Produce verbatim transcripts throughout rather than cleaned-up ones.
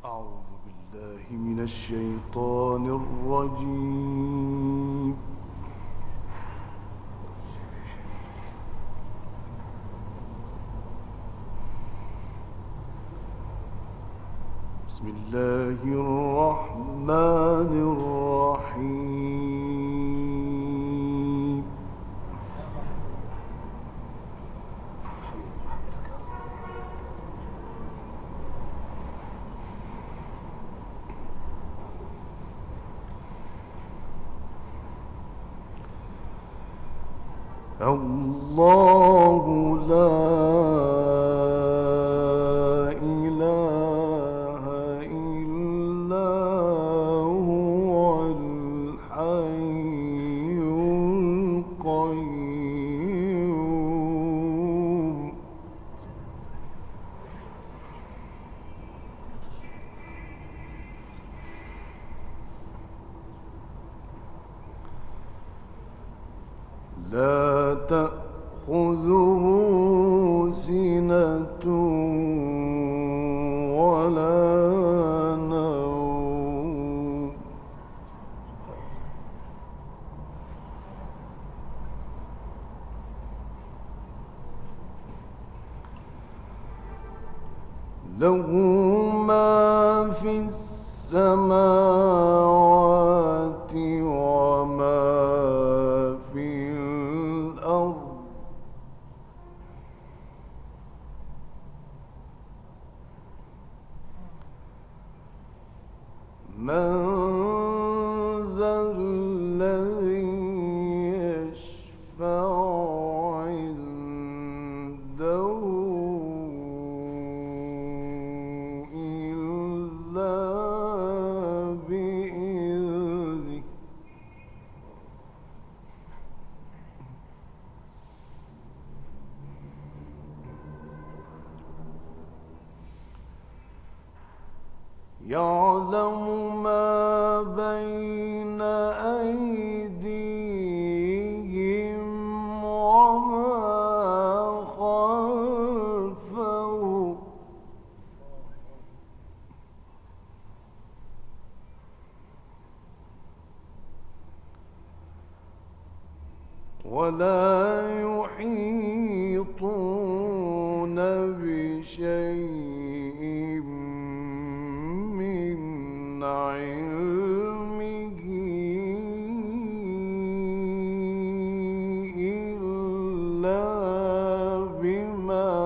أعوذ بالله من الشيطان الرجيم. بسم الله الرحمن الرحيم. الله لا إله إلا هو الحي القيوم. لا تأخذه سنة ولا نوم. له ما في السماوات وما في الأرض. من ذا الذي يشفع عنده إلا بإذنه. يعلم ما بين أيديهم وما خلفهم ولا يحيطون بشيء من علمه إلا بما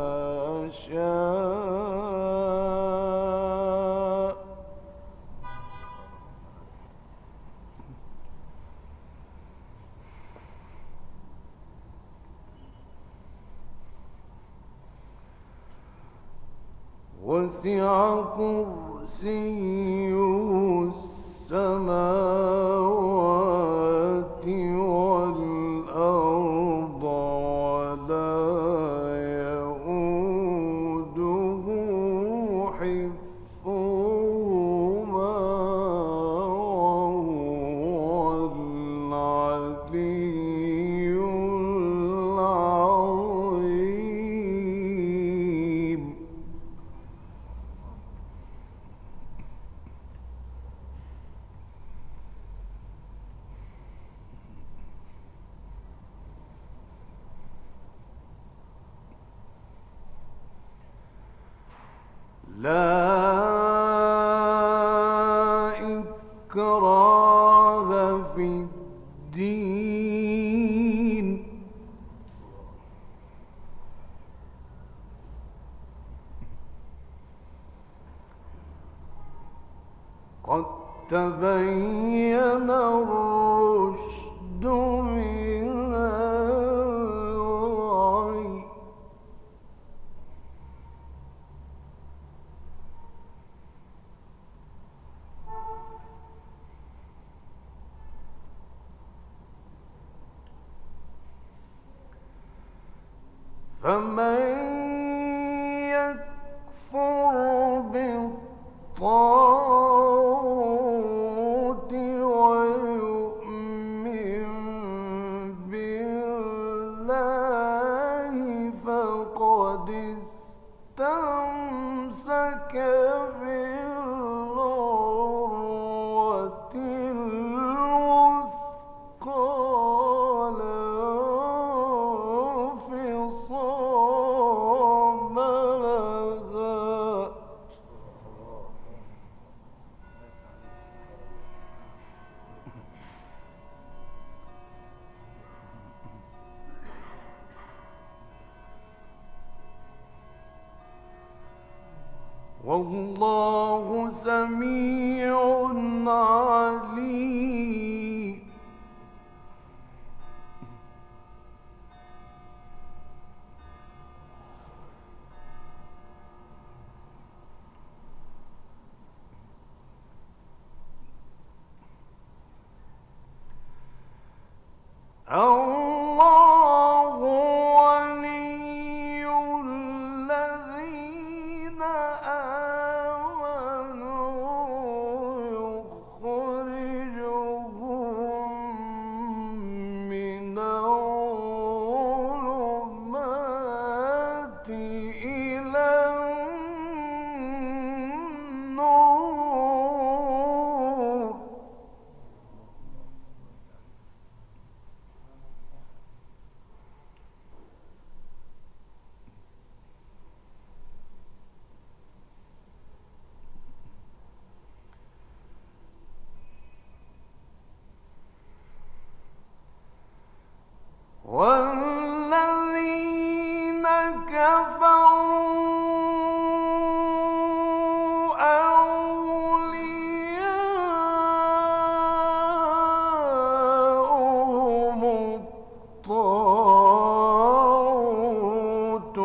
شاء. وسع كرسيه السماوات والأرض ولا يئوده حفظهما وهو العلي العظيم. لا إكراه في الدين. قد تبين الرشد من الغي. فمن يكفر بالطاغوت ويؤمن بالله فقد استمسك بالعروة والله سميع عليم. الله ولي الذين آمنوا يخرجهم من الظلمات إلى النور. والذين كفروا أولياؤهم الطاغوت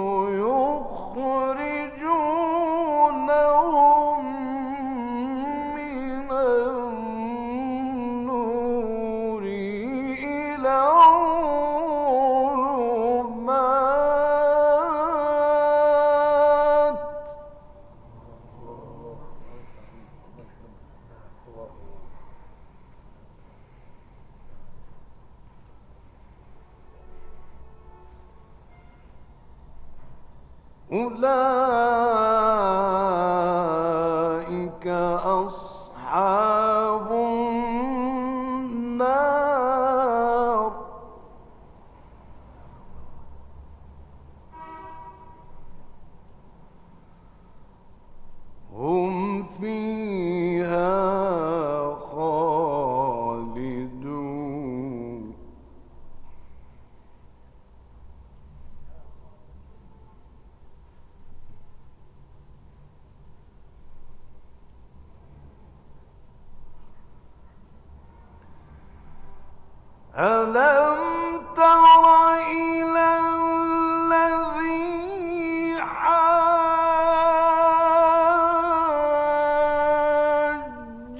يخرجونهم من النور إلى الظلمات. أولئك أصحاب النار، هم فيها خالدون. ألم تر إلى الذي حاج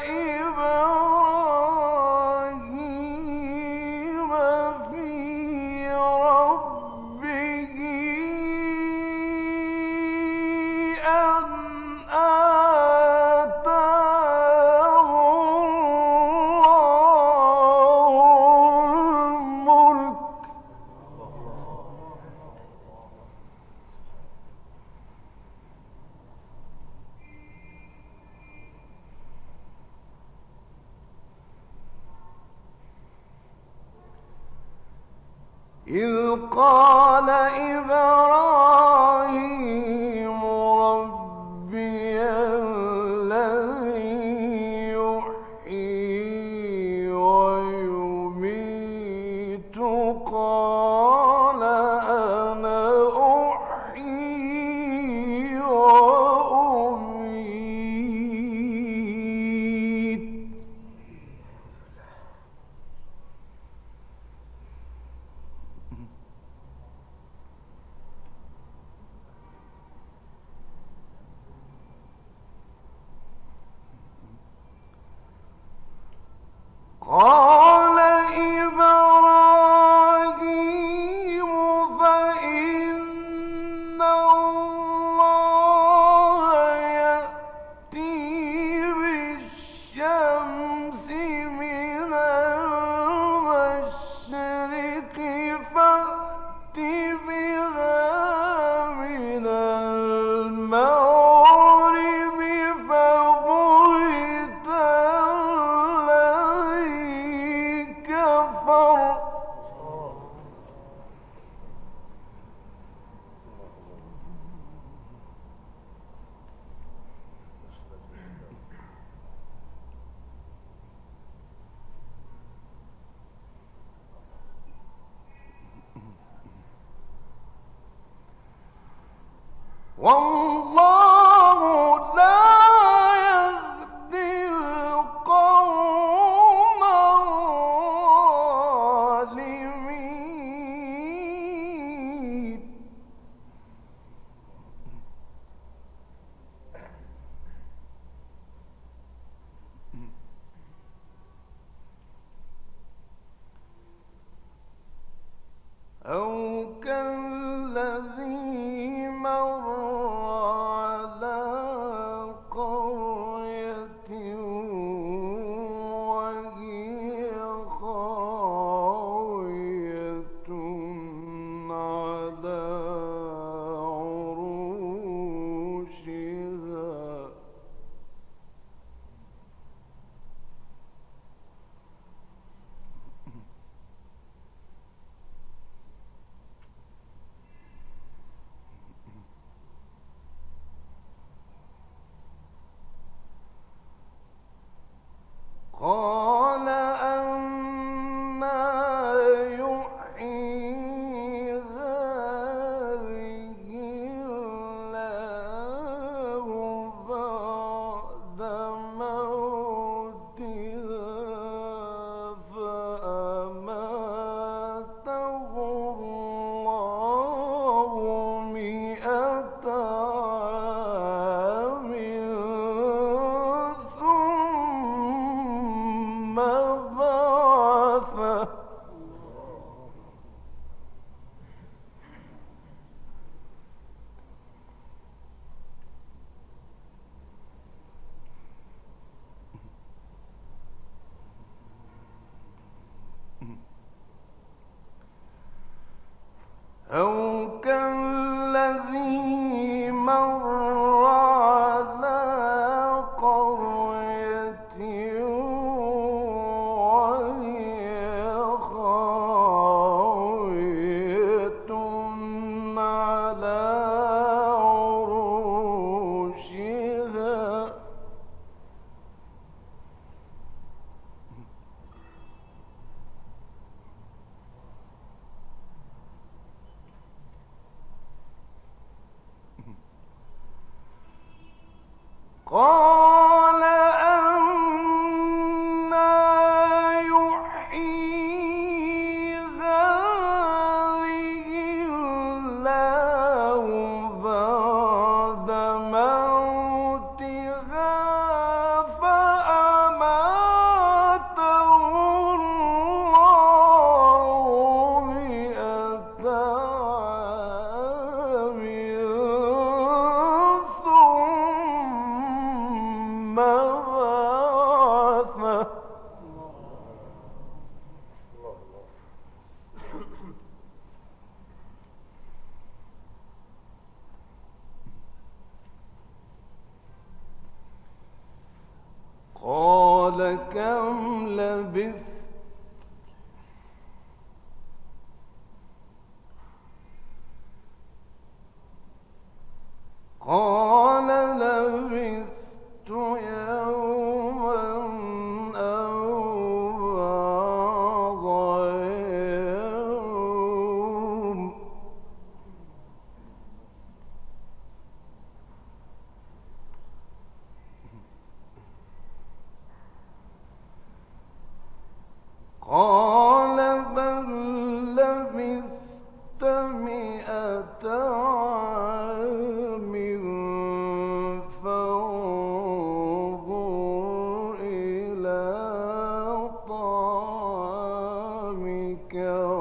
إبراهيم في ربه أن آتاه الملك إذ قال إبراهيم ربي الذي يحيي ويميت قال أنا أحيي وأميت. قال إبراهيم فإن الله يأتي بالشمس من المشرق فأت بها من المغرب فبهت الذي كفر. والله أو كالذي مر على قرية وهي خاوية على عروشها قال أنى يحيي هذه الله بعد موتها فأماته الله مئة عام ثم بعثه أو كالذي مر على قرية وهي خاوية على عروشها قال أنى يحيي هذه الله بعد موتها فأماته الله مئة عام ثم بعثه قال كم لبثت قال لبثت يوما أو بعض يوم قال بل لبثت مئة عام فانظر إلى طعامك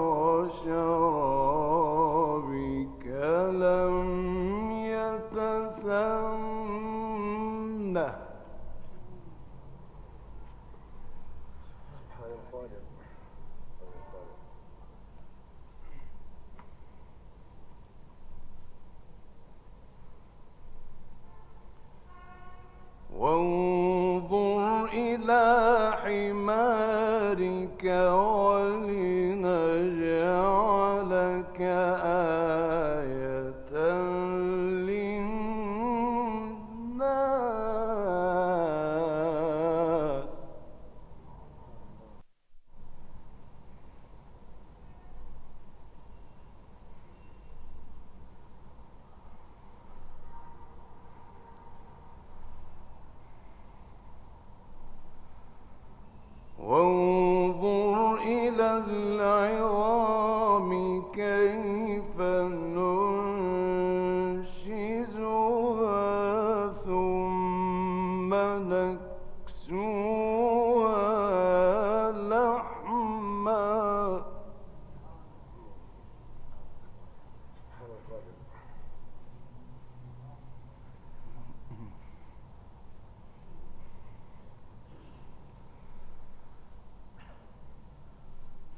وشرابك لم يتسنه وانظر إلى حمارك ولنجعلك آية للناس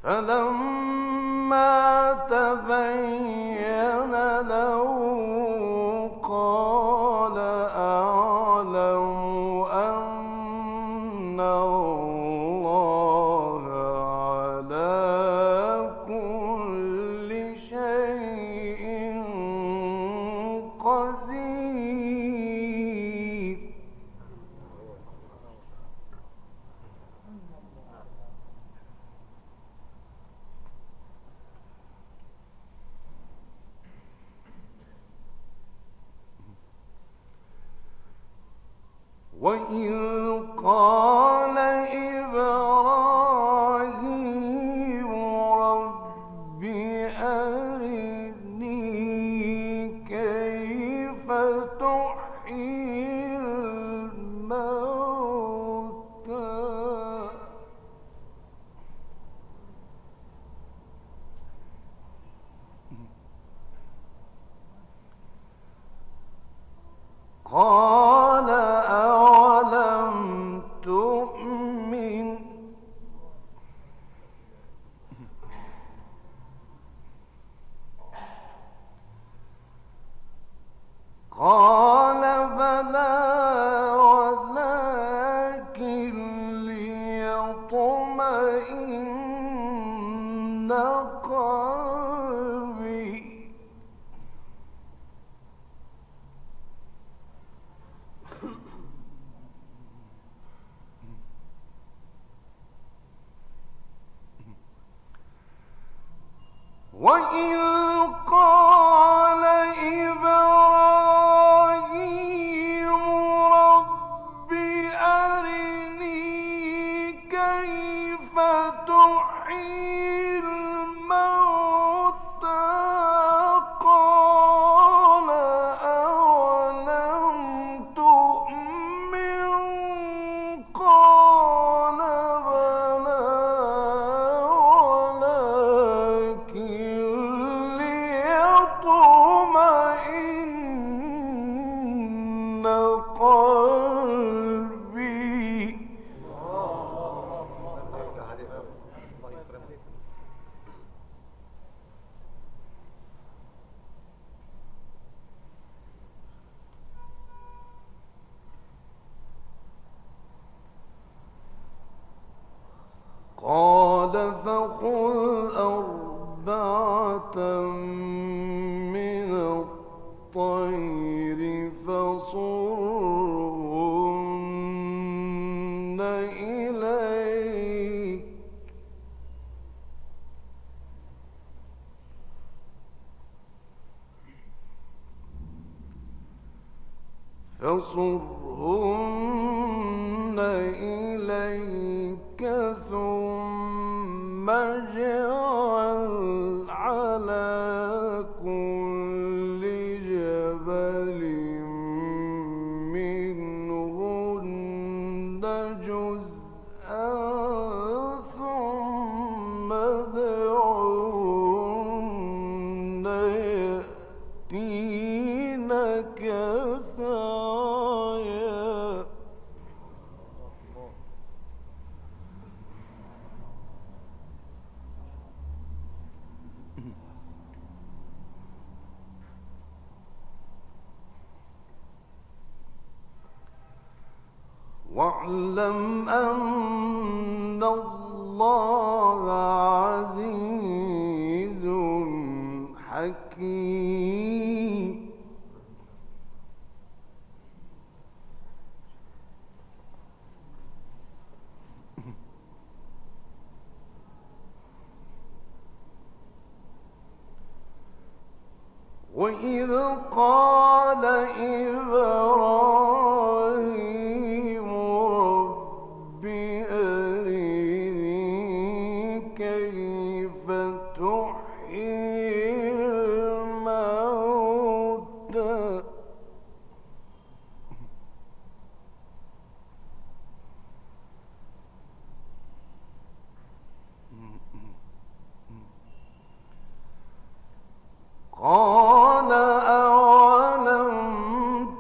فلما تبين له قال أعلم أن الله على كل شيء قدير. وإذ قال إبراهيم رب أرني كيف تحيي الموتى قال أولم تؤمن قال بلى ولكن ليطمئن قلبي. وإذ قال إبراهيم رب أرني كيف تحيي الموتى قال أولم تؤمن قال بلى ليطمئن قلبي. قال فخذ أربعة من الطير فصرهن إليك فصرهن إليك ثم اجعل على كل جبل منهن جزءا ثم ادعهن يأتينك سعيا. واعلم أن الله عزيز حكيم. وإذ قال إبراهيم رب أرني كيف تحيي الموتى قال أولم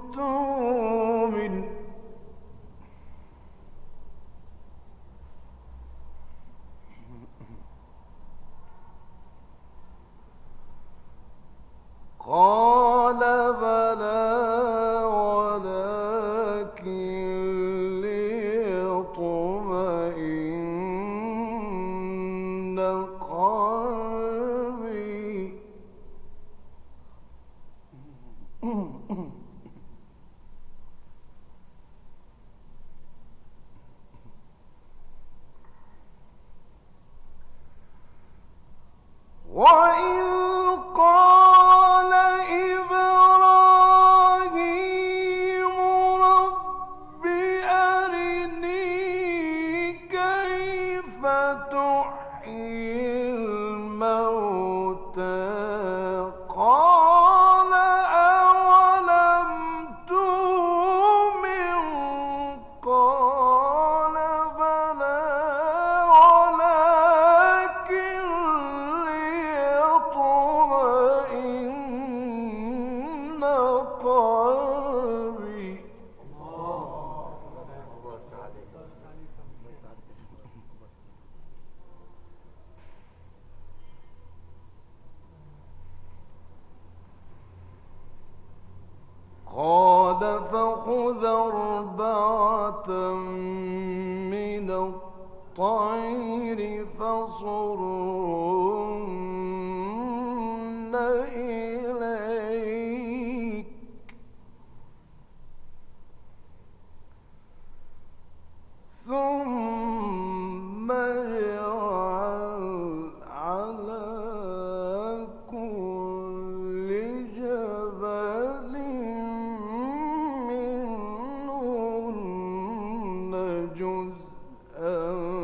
جزءا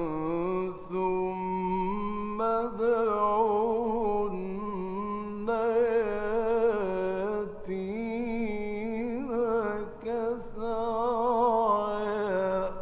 ثم ادعهن يأتينك سعيا.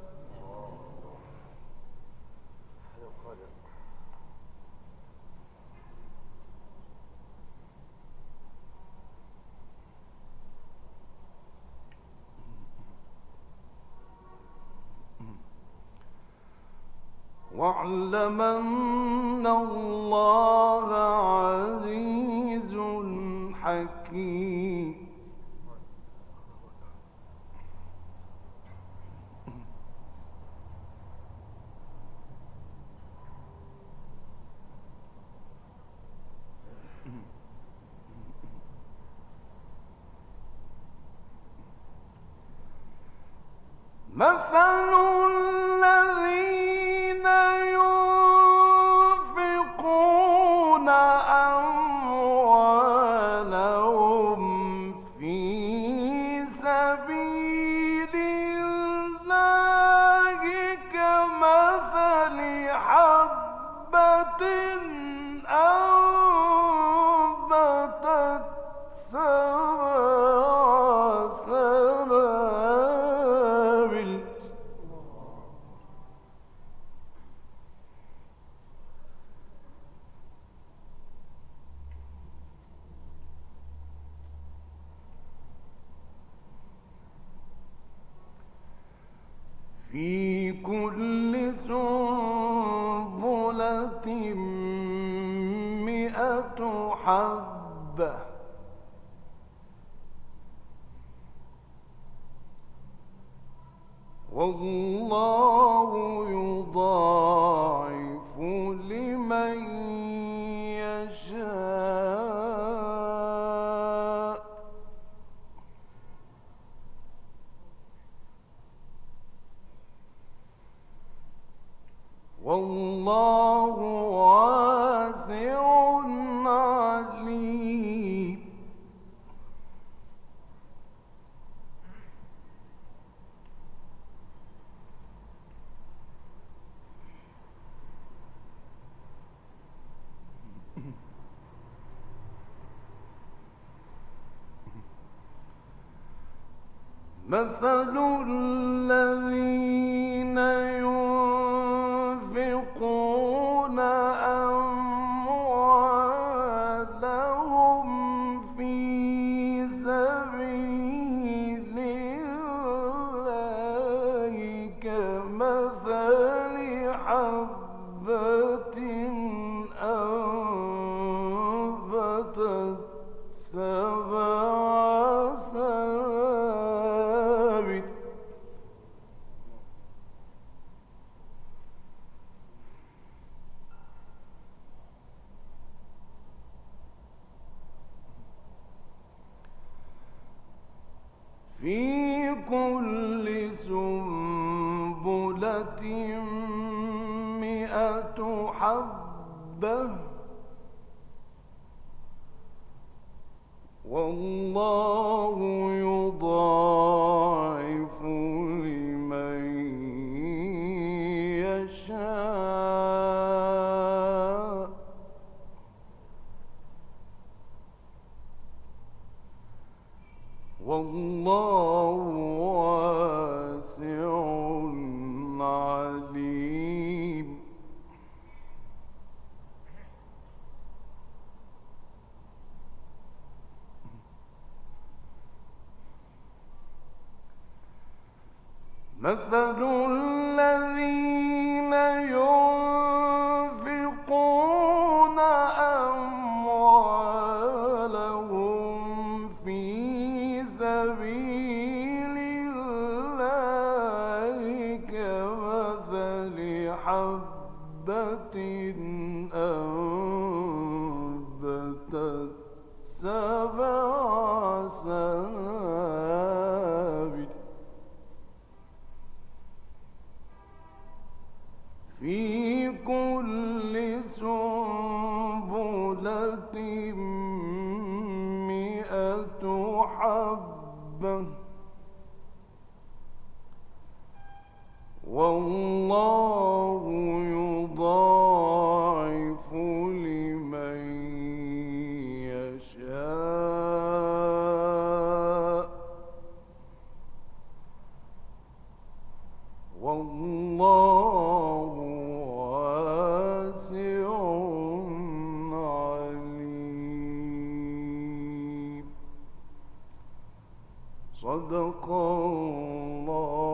واعلم أن الله عزيز حكيم. مثل الذين ينفقون أموالهم في سبيل الله كمثل حبة أنبتت سبع سنابل في كل سنبلة مئة حبة والله يضاعف لمن يشاء والله واسع عليم. مثل الذين ينفقون أموالهم في سبيل الله كمثل حبة أنبتت سبع سنابل في كل سنبلة مئة حبة والله يضاعف لمن يشاء والله واسع عليم. مثل الذين ينفقون أموالهم في سبيل الله كمثل حبة أنبتت سبع سنابل والله يضاعف لمن يشاء والله واسع عليم. صدق الله